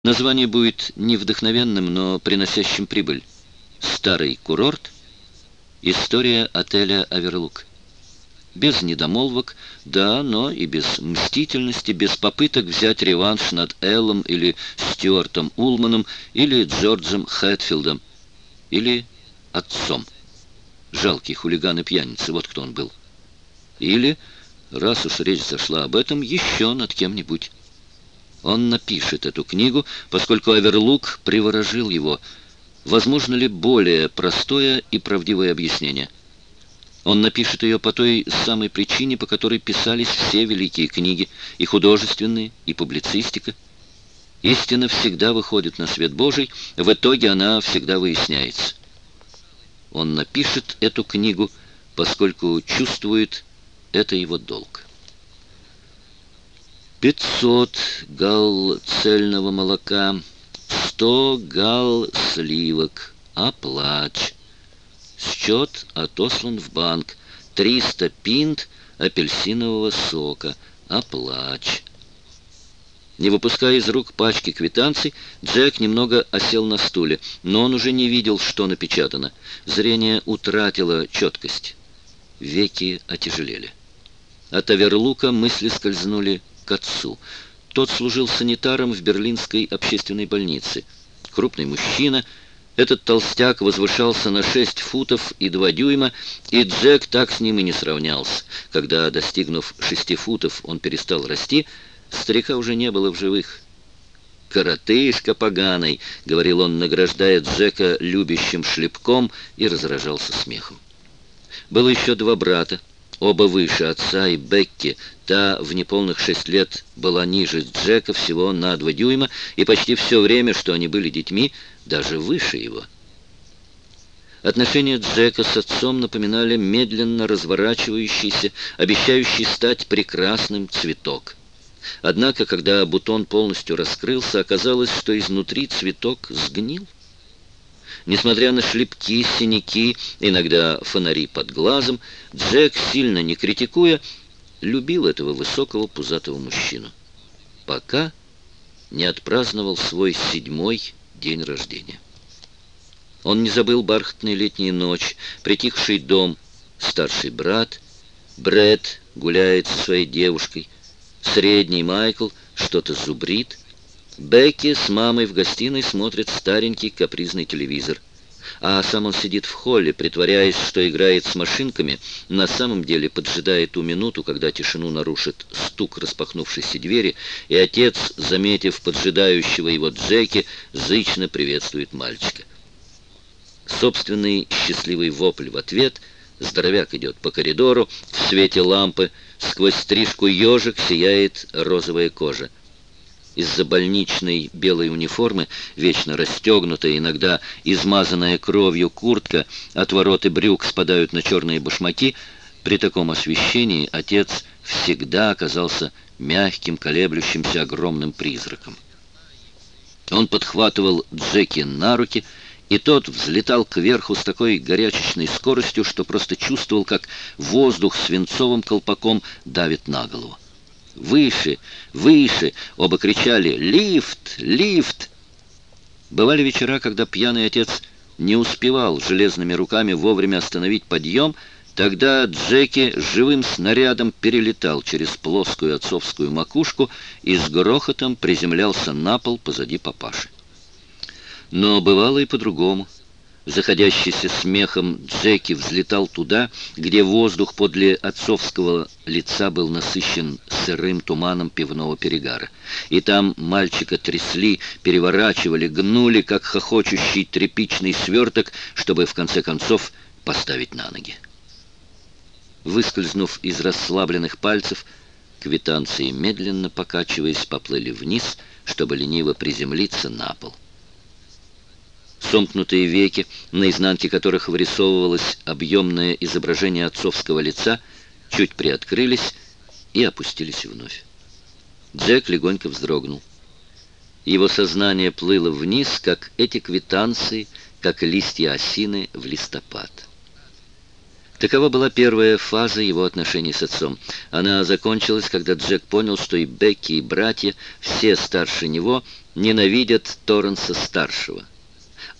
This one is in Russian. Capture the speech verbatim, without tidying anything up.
Название будет не вдохновенным, но приносящим прибыль. «Старый курорт. История отеля «Оверлук». Без недомолвок, да, но и без мстительности, без попыток взять реванш над Эллом или Стюартом Улманом или Джорджем Хэтфилдом или отцом. Жалкий хулиган и пьяница, вот кто он был. Или, раз уж речь зашла об этом, еще над кем-нибудь. Он напишет эту книгу, поскольку «Оверлук» приворожил его. Возможно ли более простое и правдивое объяснение? Он напишет ее по той самой причине, по которой писались все великие книги, и художественные, и публицистика. Истина всегда выходит на свет Божий, в итоге она всегда выясняется. Он напишет эту книгу, поскольку чувствует, это его долг. пятьсот галл цельного молока, сто галл сливок, оплачь. Счет отослан в банк. триста пинт апельсинового сока. Оплачь. Не выпуская из рук пачки квитанций, Джек немного осел на стуле, но он уже не видел, что напечатано. Зрение утратило четкость. Веки отяжелели. От Оверлука мысли скользнули к отцу. Тот служил санитаром в берлинской общественной больнице. Крупный мужчина. Этот толстяк возвышался на шесть футов и два дюйма, и Джек так с ним и не сравнялся. Когда, достигнув шести футов, он перестал расти, старика уже не было в живых. «Коротышка поганый», — говорил он, награждая Джека любящим шлепком, и разражался смехом. Было еще два брата, оба выше отца, и Бекки, та в неполных шесть лет была ниже Джека всего на два дюйма, и почти все время, что они были детьми, даже выше его. Отношения Джека с отцом напоминали медленно разворачивающийся, обещающий стать прекрасным цветок. Однако, когда бутон полностью раскрылся, оказалось, что изнутри цветок сгнил. Несмотря на шлепки, синяки, иногда фонари под глазом, Джек, сильно не критикуя, любил этого высокого пузатого мужчину, пока не отпраздновал свой седьмой день рождения. Он не забыл бархатные летние ночи, притихший дом, старший брат, Брэд гуляет со своей девушкой, средний Майкл что-то зубрит, Бекки с мамой в гостиной смотрит старенький капризный телевизор, а сам он сидит в холле, притворяясь, что играет с машинками, на самом деле поджидает ту минуту, когда тишину нарушит стук распахнувшейся двери, и отец, заметив поджидающего его Джеки, зычно приветствует мальчика. Собственный счастливый вопль в ответ, здоровяк идет по коридору, в свете лампы, сквозь стрижку ежик сияет розовая кожа. Из-за больничной белой униформы, вечно расстегнутая, иногда измазанная кровью куртка, отвороты брюк спадают на черные башмаки. При таком освещении отец всегда оказался мягким, колеблющимся огромным призраком. Он подхватывал Джеки на руки, и тот взлетал кверху с такой горячечной скоростью, что просто чувствовал, как воздух свинцовым колпаком давит на голову. «Выше! Выше!» — оба кричали «Лифт! Лифт!». Бывали вечера, когда пьяный отец не успевал железными руками вовремя остановить подъем, тогда Джеки живым снарядом перелетал через плоскую отцовскую макушку и с грохотом приземлялся на пол позади папаши. Но бывало и по-другому. Заходящийся смехом Джеки взлетал туда, где воздух подле отцовского лица был насыщен сырым туманом пивного перегара. И там мальчика трясли, переворачивали, гнули, как хохочущий тряпичный сверток, чтобы в конце концов поставить на ноги. Выскользнув из расслабленных пальцев, квитанции, медленно покачиваясь, поплыли вниз, чтобы лениво приземлиться на пол. Сомкнутые веки, на изнанке которых вырисовывалось объемное изображение отцовского лица, чуть приоткрылись и опустились вновь. Джек легонько вздрогнул. Его сознание плыло вниз, как эти квитанции, как листья осины в листопад. Такова была первая фаза его отношений с отцом. Она закончилась, когда Джек понял, что и Бекки, и братья, все старше него, ненавидят Торренса-старшего.